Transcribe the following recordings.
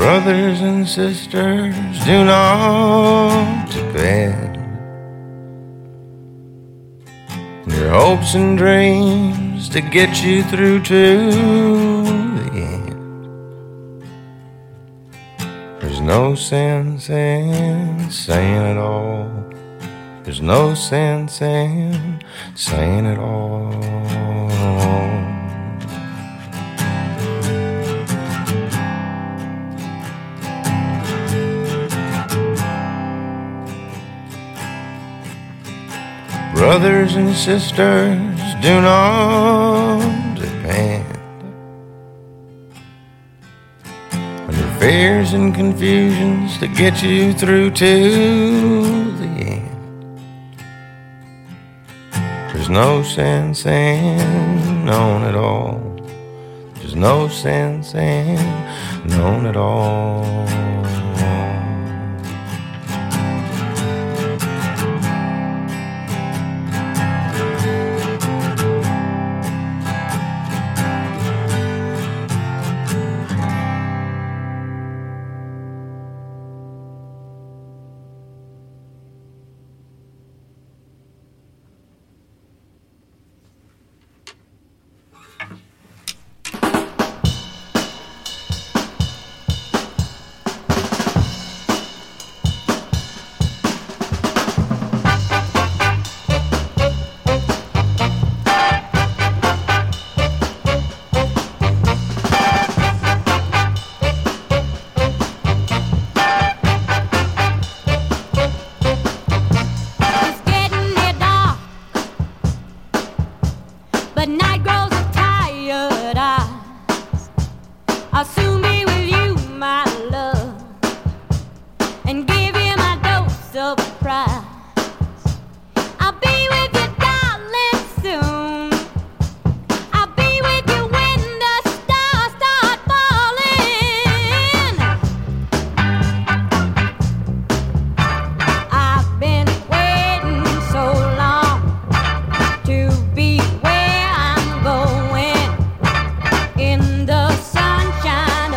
Brothers and sisters, do not depend on your hopes and dreams to get you through to the end. There's no sense in saying it all. There's no sense in saying it all. Brothers and sisters, do not depend on your fears and confusions to get you through to the end. There's no sense in knowing it all. There's no sense in knowing it all. Sunshine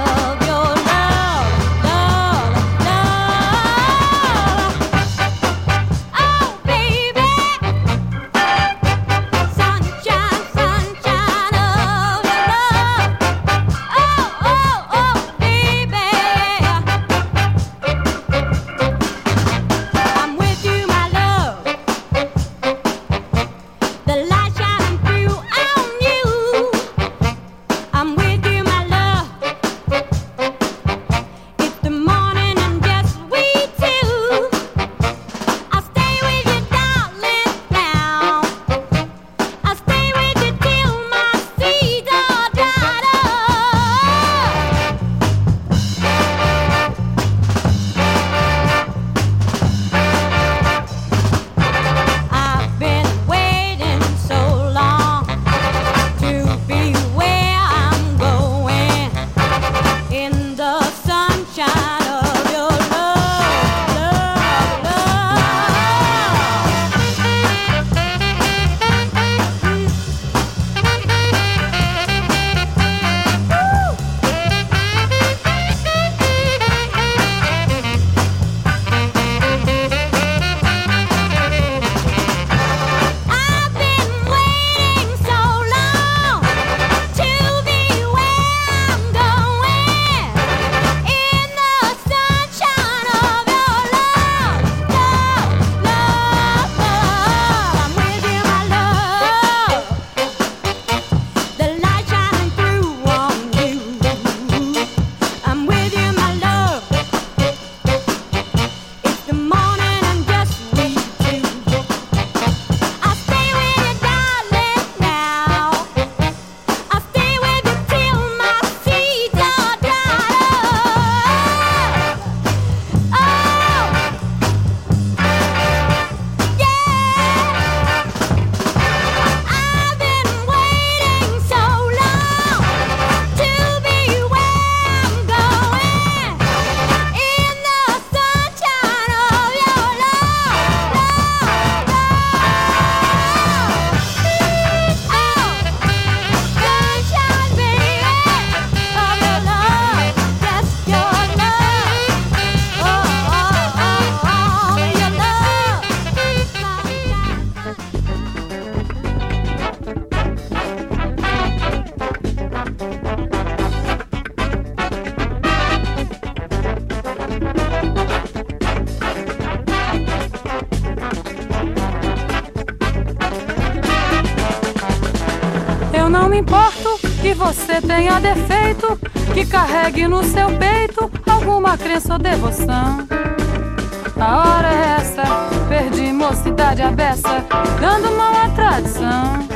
não me importo que você tenha defeito, que carregue no seu peito alguma crença ou devoção. A hora é essa, perdi mocidade à beça, dando mão à tradição.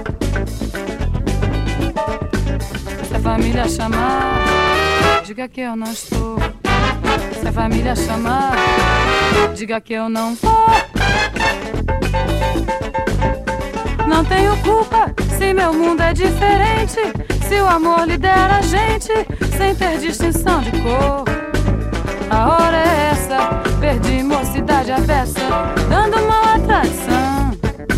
Se a família chamar, diga que eu não estou. Se a família chamar, diga que eu não vou. Não tenho culpa se meu mundo é diferente, se o amor lidera a gente sem ter distinção de cor. A hora é essa, perdi mocidade à beça, dando mão à tradição.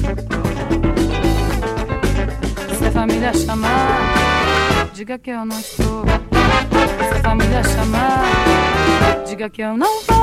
Se a família chamar, diga que eu não estou. Se a família chamar, diga que eu não vou.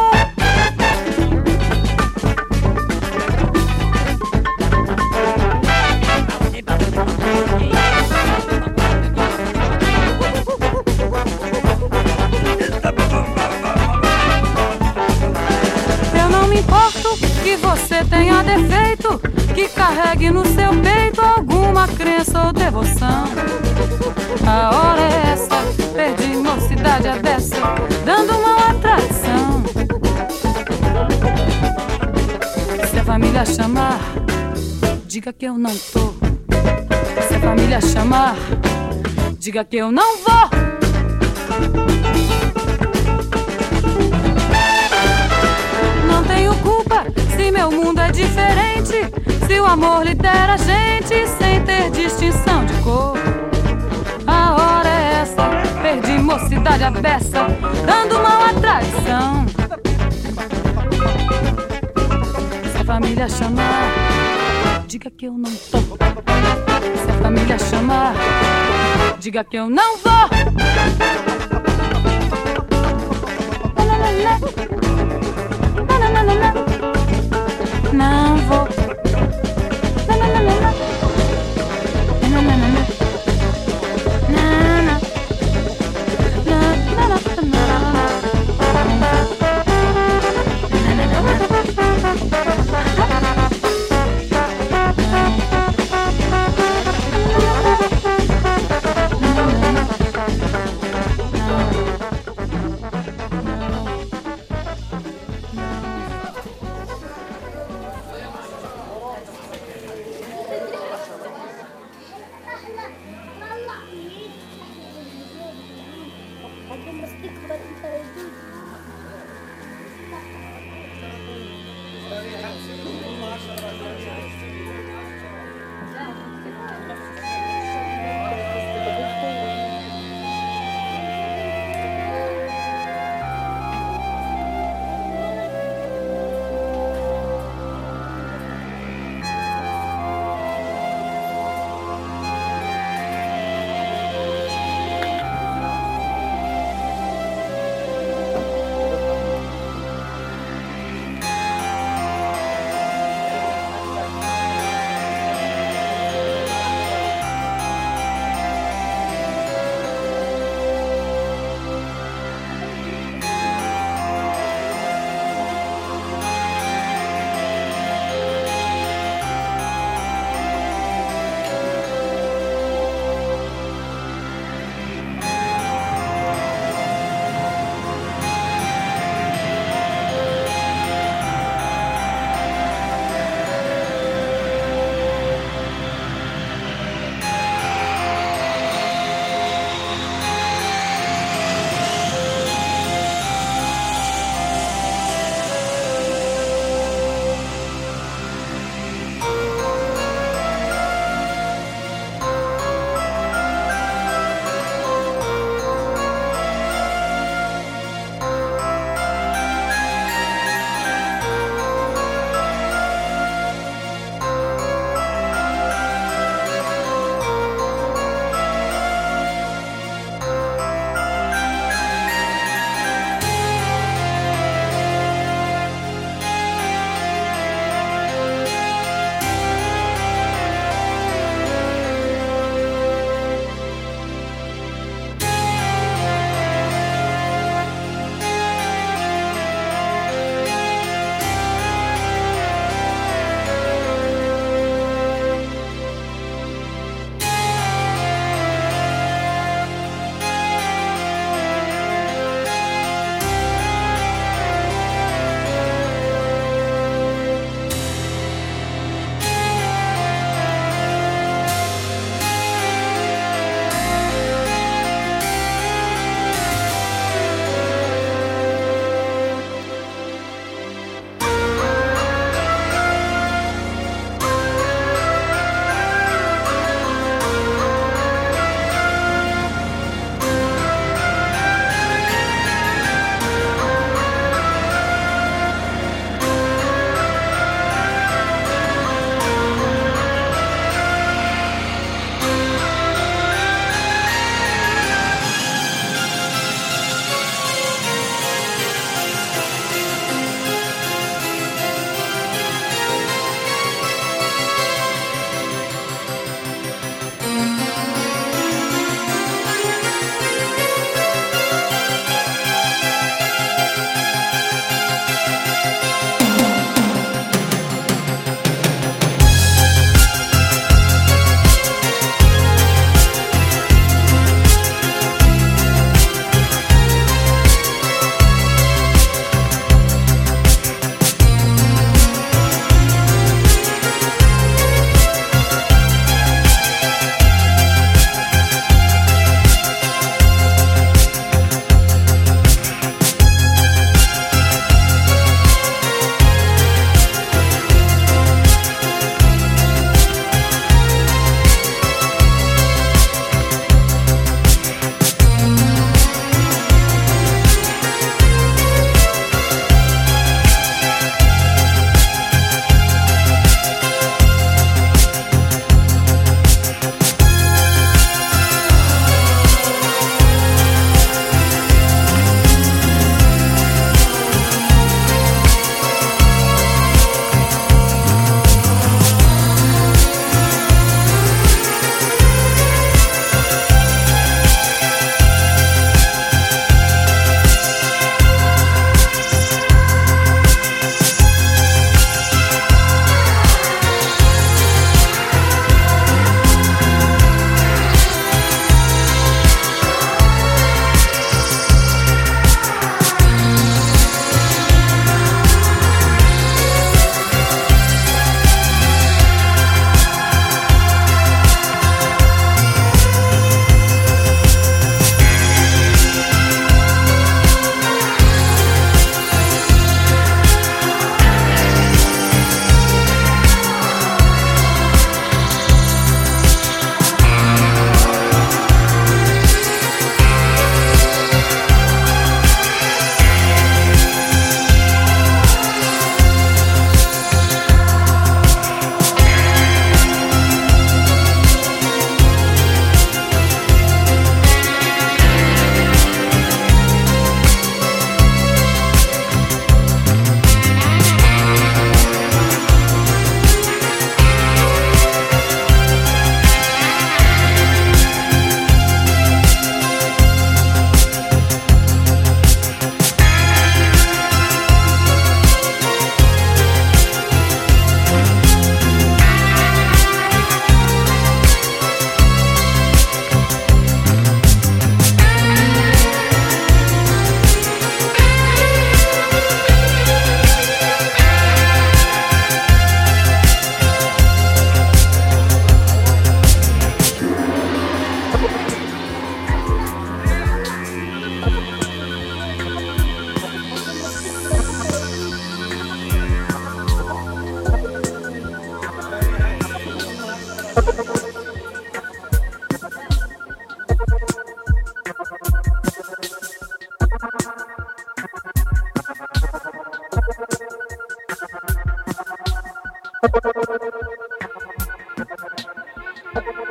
Eu não me importo que você tenha defeito, que carregue no seu peito alguma crença ou devoção. A hora é essa, perdi mocidade à beça, dando mão à tradição. Se a família chamar, diga que eu não tô. Se a família chamar, diga que eu não vou. Não tenho culpa se meu mundo é diferente, se o amor lidera a gente sem ter distinção de cor. A hora é essa, perdi mocidade à beça, dando mão à tradição. Se a família chamar, diga que eu não tô. Se a família chamar, diga que eu não vou. Não vou.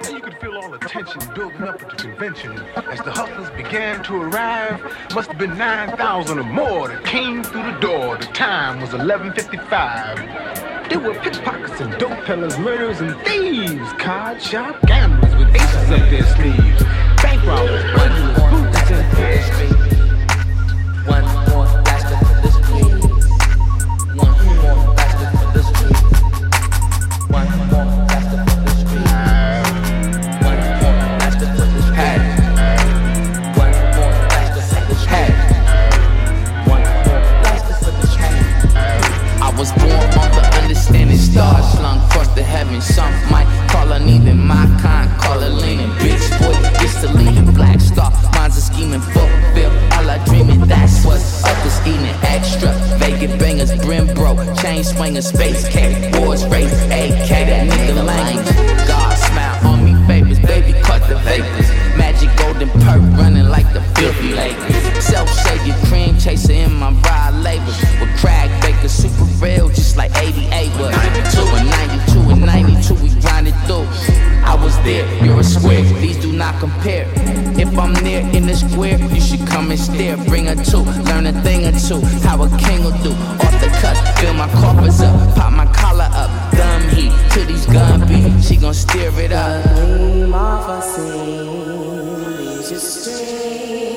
You could feel all the tension building up at the convention. As the hustlers began to arrive, must have been 9,000 or more that came through the door. The time was 11:55. There were pickpockets and dope peddlers, murderers and thieves, card shop gamblers with aces up their sleeves, bank robbers, burglars, boots and thieves. One more blaster for the street. One more blaster for the street. One more blaster for the street. One more blaster for the street. One more blaster for the street. One more blaster for the street. I was born on the understanding stars slung across the heavens. Some might call her even my kind, call her leaning. Bitch boy, it's the leading black star. Mine's a scheming fulfill all I dreaming. That's what's up is eating extra. Vacant bangers, brim broke, chain swingers, space cake, wars race, AK, that nigga language. God smile on me, favors, baby, cut the vapors. Magic golden perk running like the filthy Lakers. Self-shaded cream chaser in my ride labels. With crack bakers, super real, just like 88 was. 92 and 92, we grinded through. I was there, you're a square, these do not compare. If I'm near in the square, you should come and stare. Bring a two, learn a thing or two, how a king will do. Off the cut, fill my coffers up, pop my collar up. Thumb heat to these gun beat, she gon' steer it up. Gleam off a scene, leaves you straight.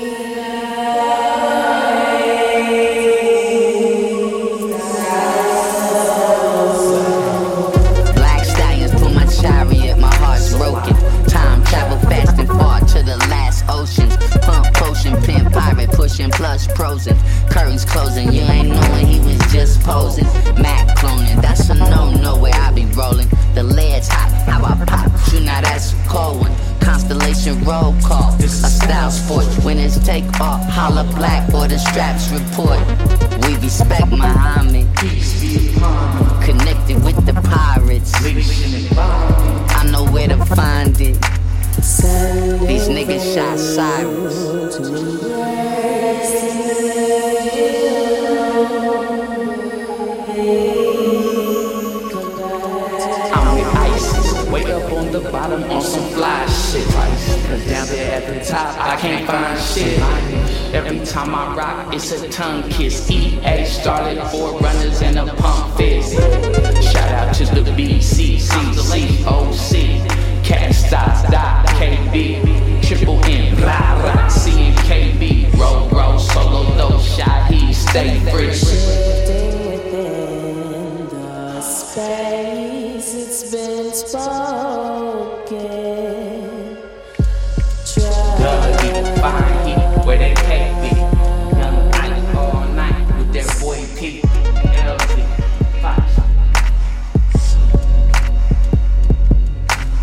Black stallions pull my chariot, my heart's broken. Time travel fast and far to the last oceans. Pump potion, pimp pirate, pushing plush prosing. Curtains closing, you ain't knowing he was just posing. Mac cloning, that's a no-no where I be rolling. The lead's hot, how I pop you, now that's a cold one. Constellation roll call, a style sport. When it's take off, holla black or the straps report. We respect Muhammad, connected with the pirates. I know where to find it. These niggas shot Cyrus. I'm with ISIS, way up on the bottom on some fly shit. Cause down there at the top, I can't find shit. Every time I rock, it's a tongue kiss. EA started 4 runners and a pump fist. Shout out to the BCCCOC. Cat stop, dot, KB, triple N, blah, blah, C and KB. Roll, solo, dope, shot, he stay fresh. Drifting within the space, it's been spoken. Dug deep, fine heat, where they can't be. Young night, all night, with that boy P. LZ, Fox.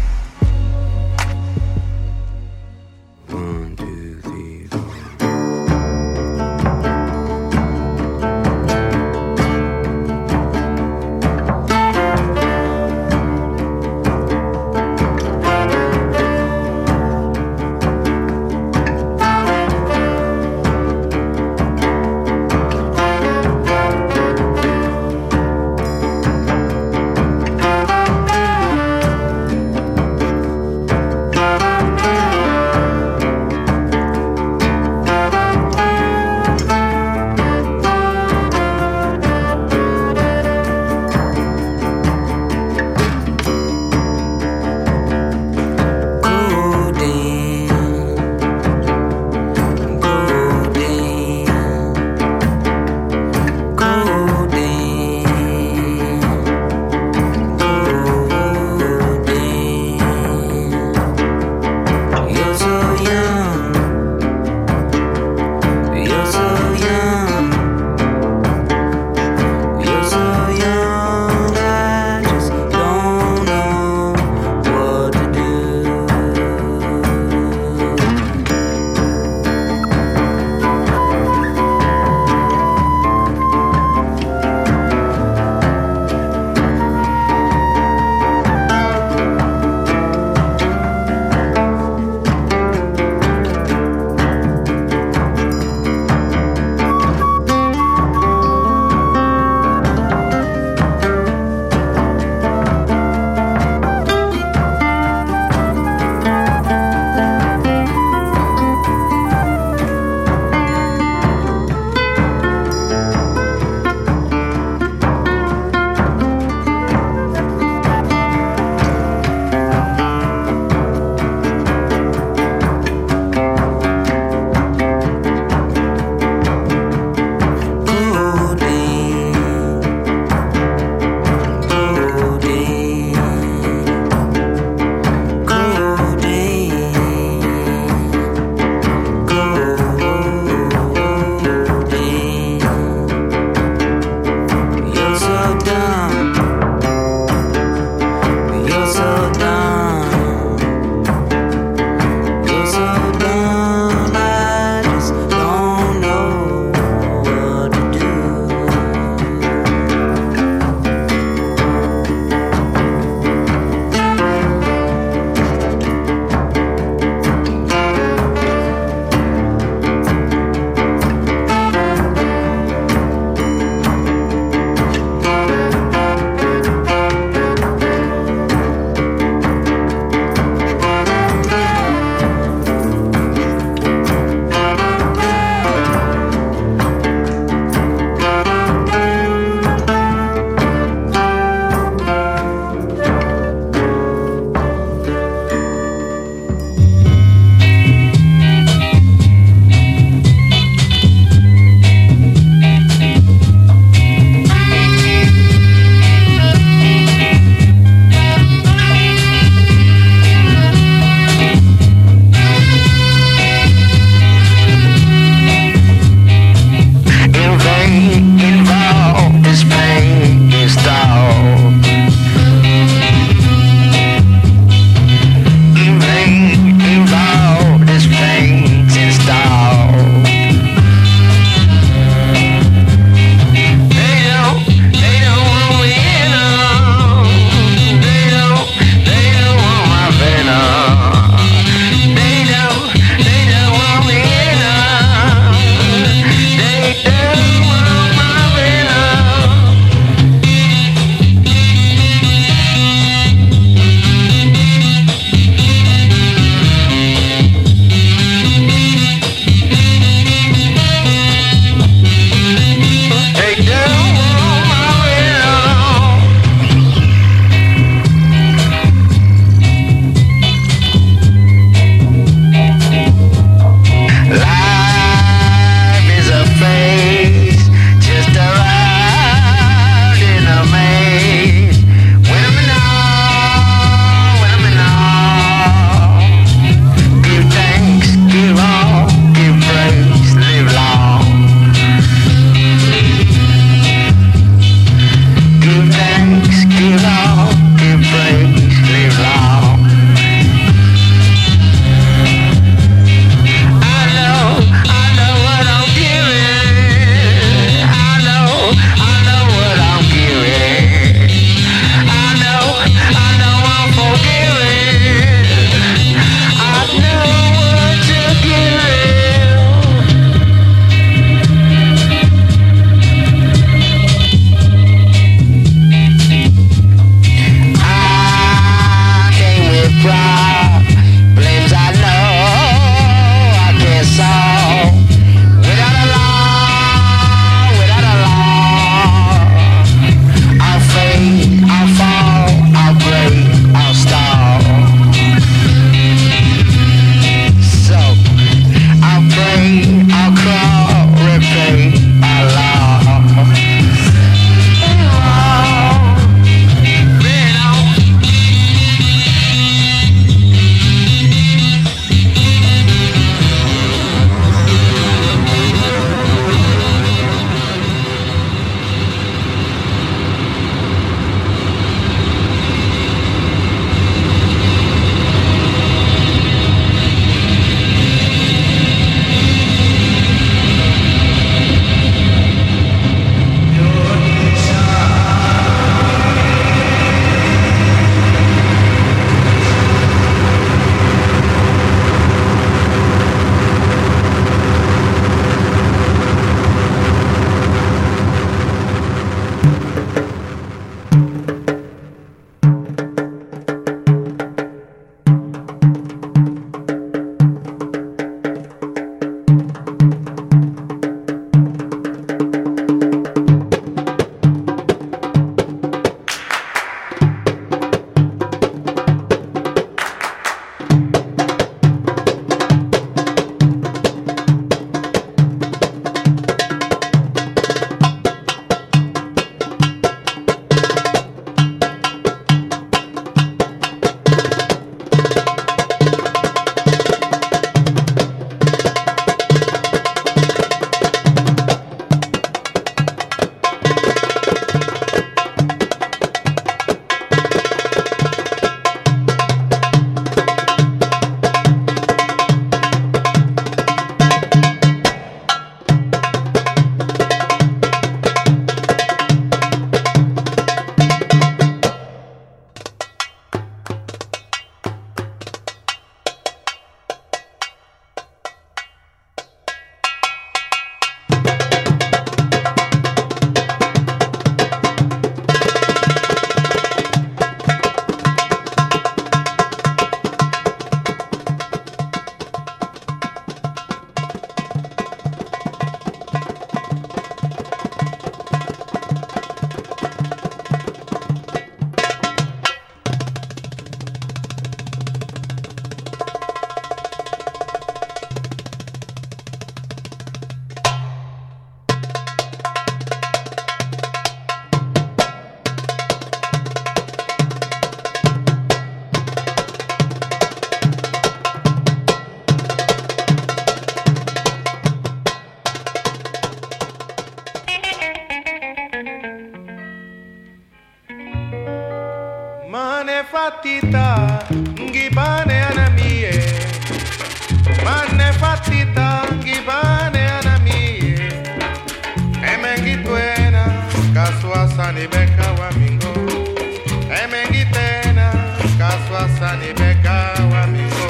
fatita, ngibane anamie. Mane fatita, ngibane anamie. Emengituena, kaswasani beka wamingo. Emengitena, kaswasani beka wamingo.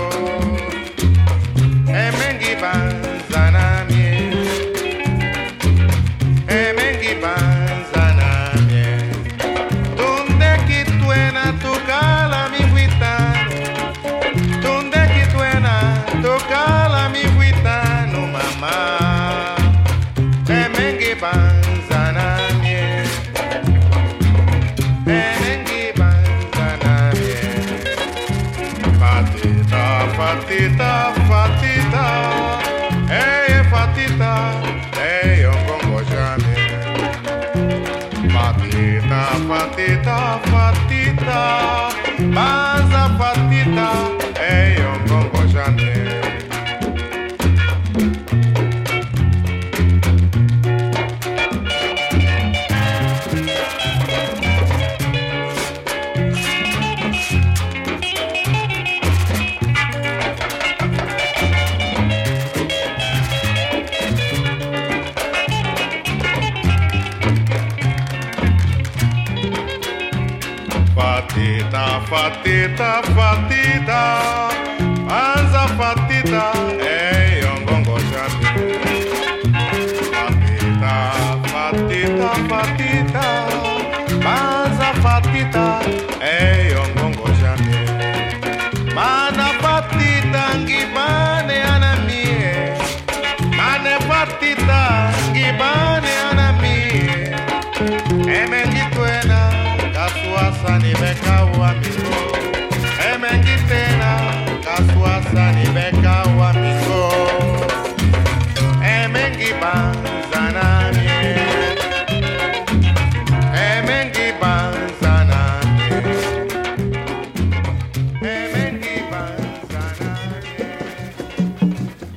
Emengibanzana mie. Emengibanzana mie. Tunde kituena tukala mi huitano. Tunde kituena tukala mi huitano mama. Emengibanzana mie. Emengibanzana mie. Fatita, fatita, fatita. Hey, fatita. Hey, ongongo jamais. Fatita, fatita, fatita. Baza fatita. Hey, ongongo jamais. Fatita, fatita, fatita, anza fatita, hey, ongongo jamais. Fatita, fatita, fatita, anza fatita, hey, ongongo jamais. Mana fatita, ngibane anamie. Mane fatita, ngibane anamie. Emengituena, kaswasani beka wamingo. Emengitena, kaswasani beka wamingo. Emengibanzana mie. Emengibanzana mie. Emengibanzana mie.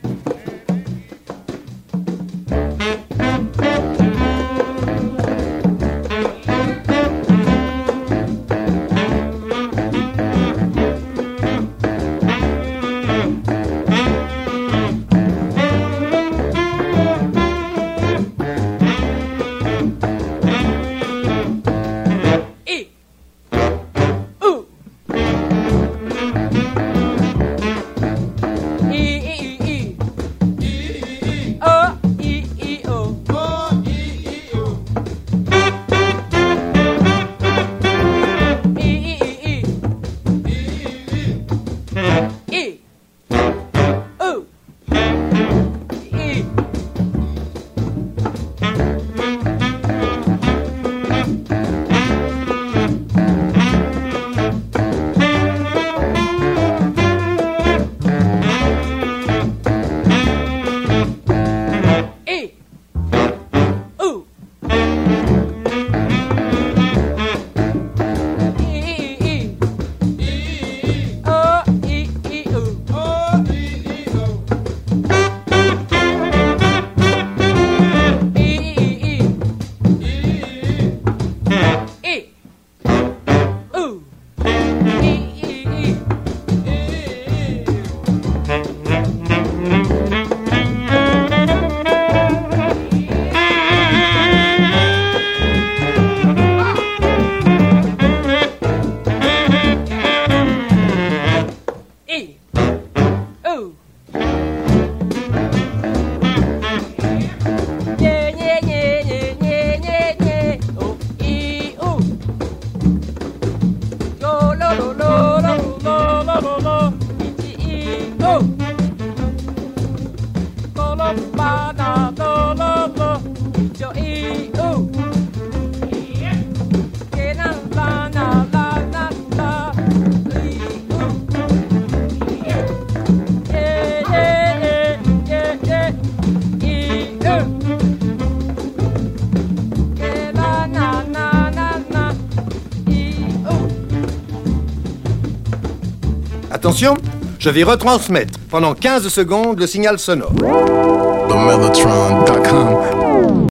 Attention, je vais retransmettre pendant 15 secondes le signal sonore. TheMellotron.com.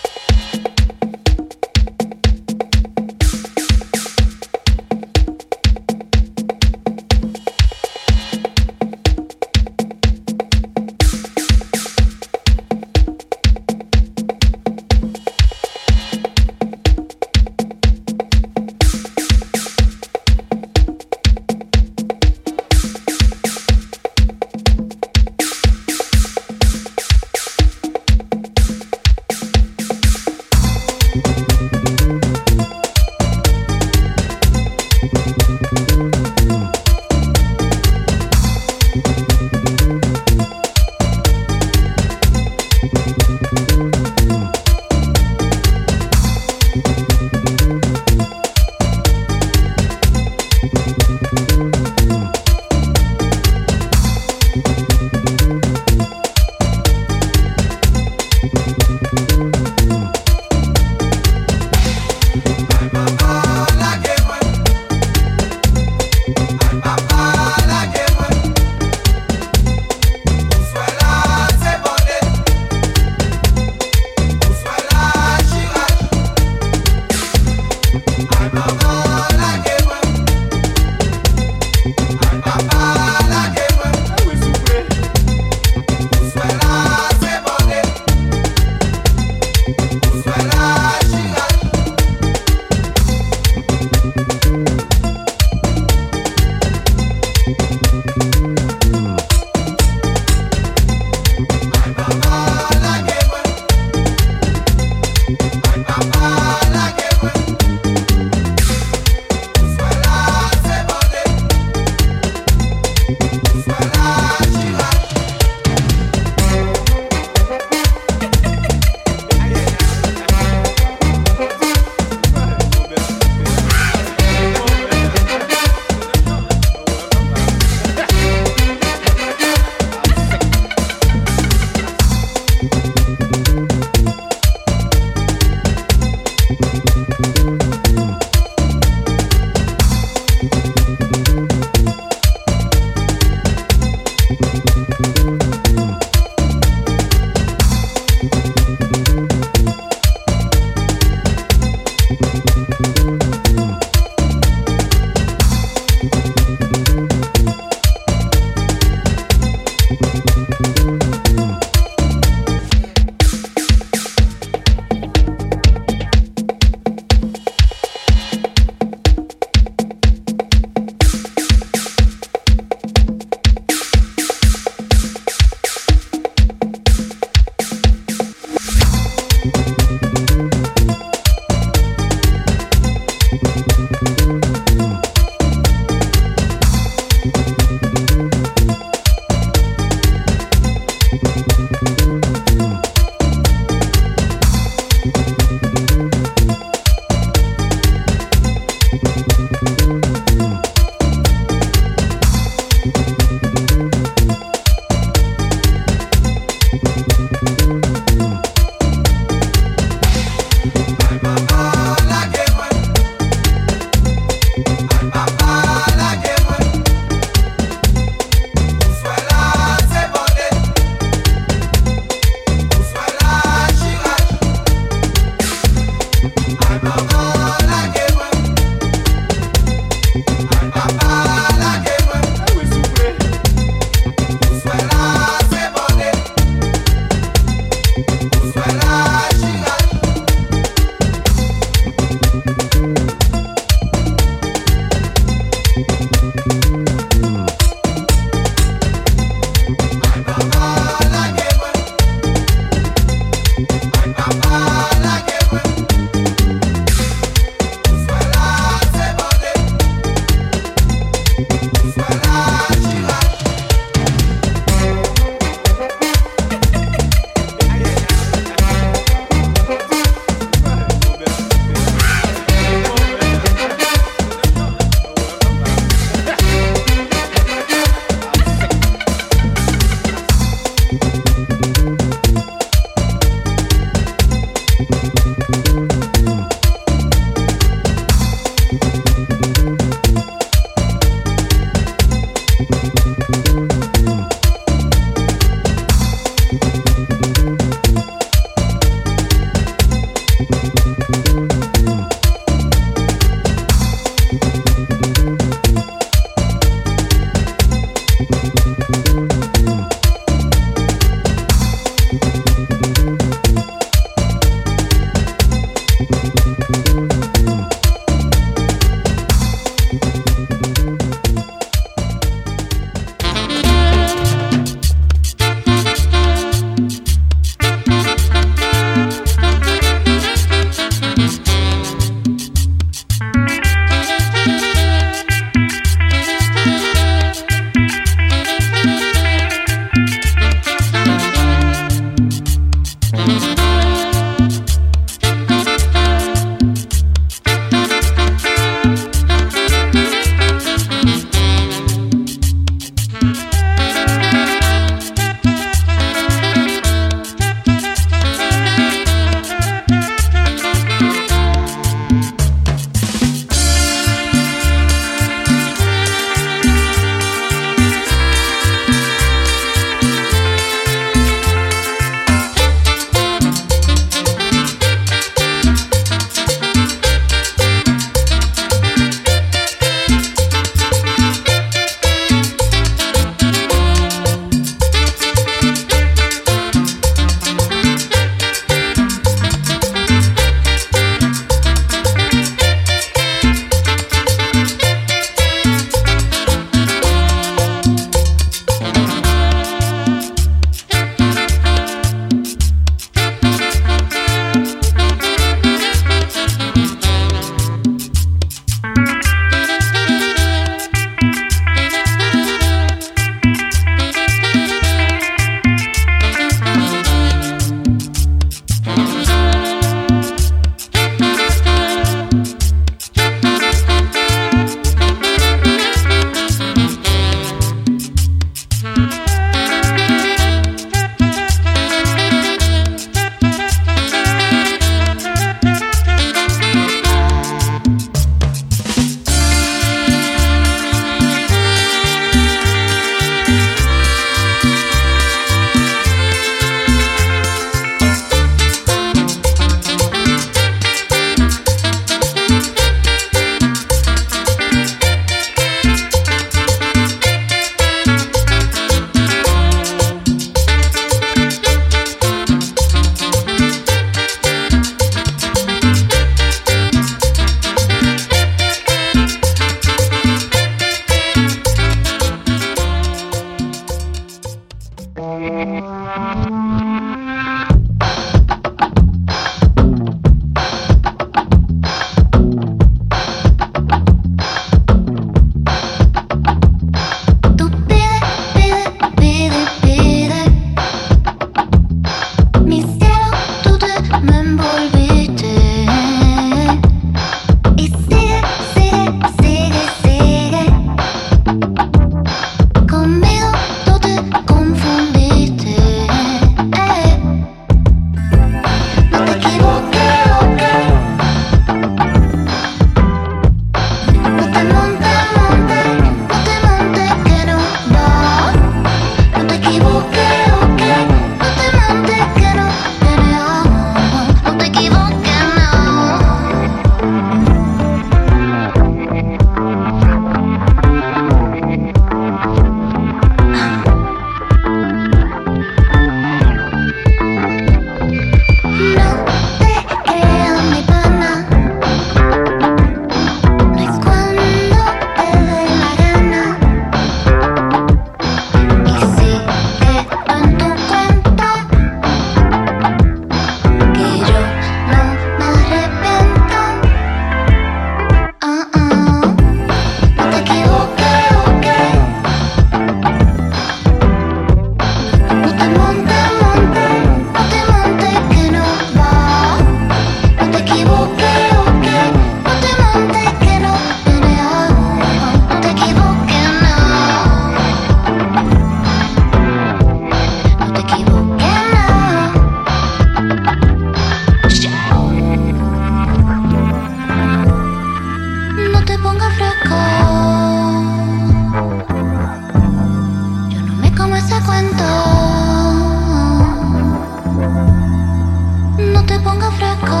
siento fresco.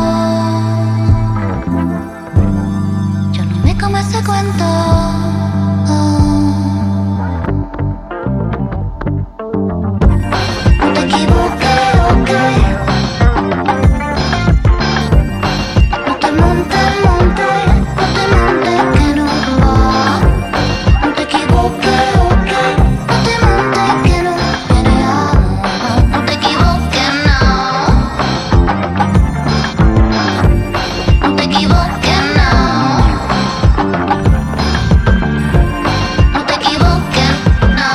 Yo no me como ese cuento. No te equivoques, ok. No te montes, no te montes que no va. No te equivoques, ok. No te montes que no viene a. No te equivoques, no. No te equivoques, no. No te equivoques, no.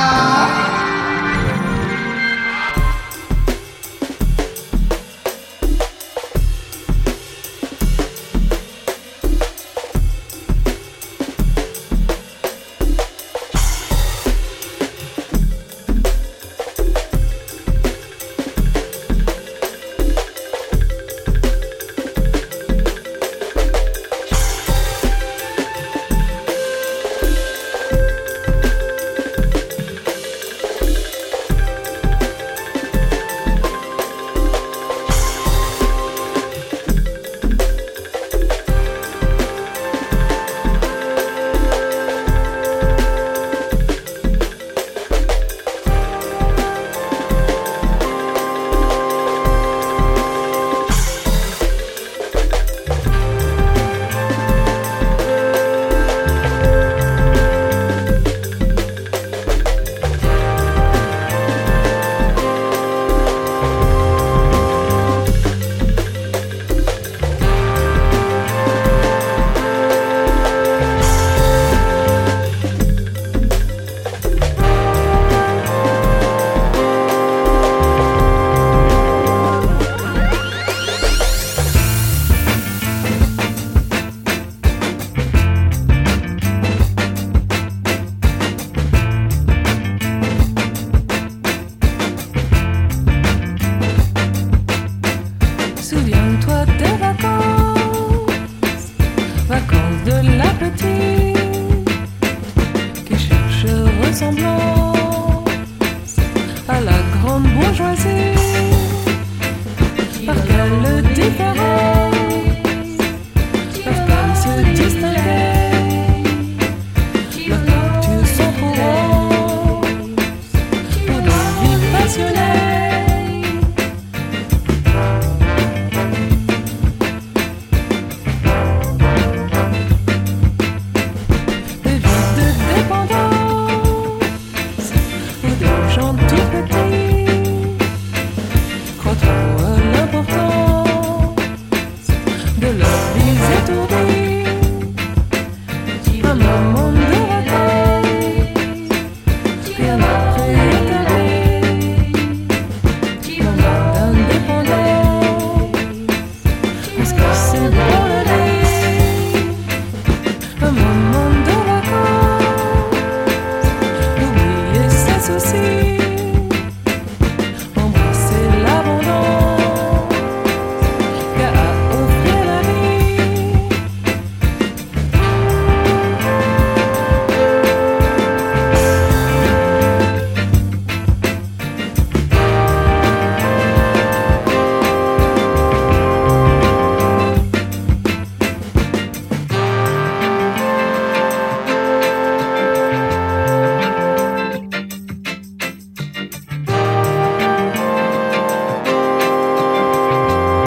Souviens-toi des vacances, vacances de la petite qui cherche ressemblance à la grande bourgeoisie. Par quelle différence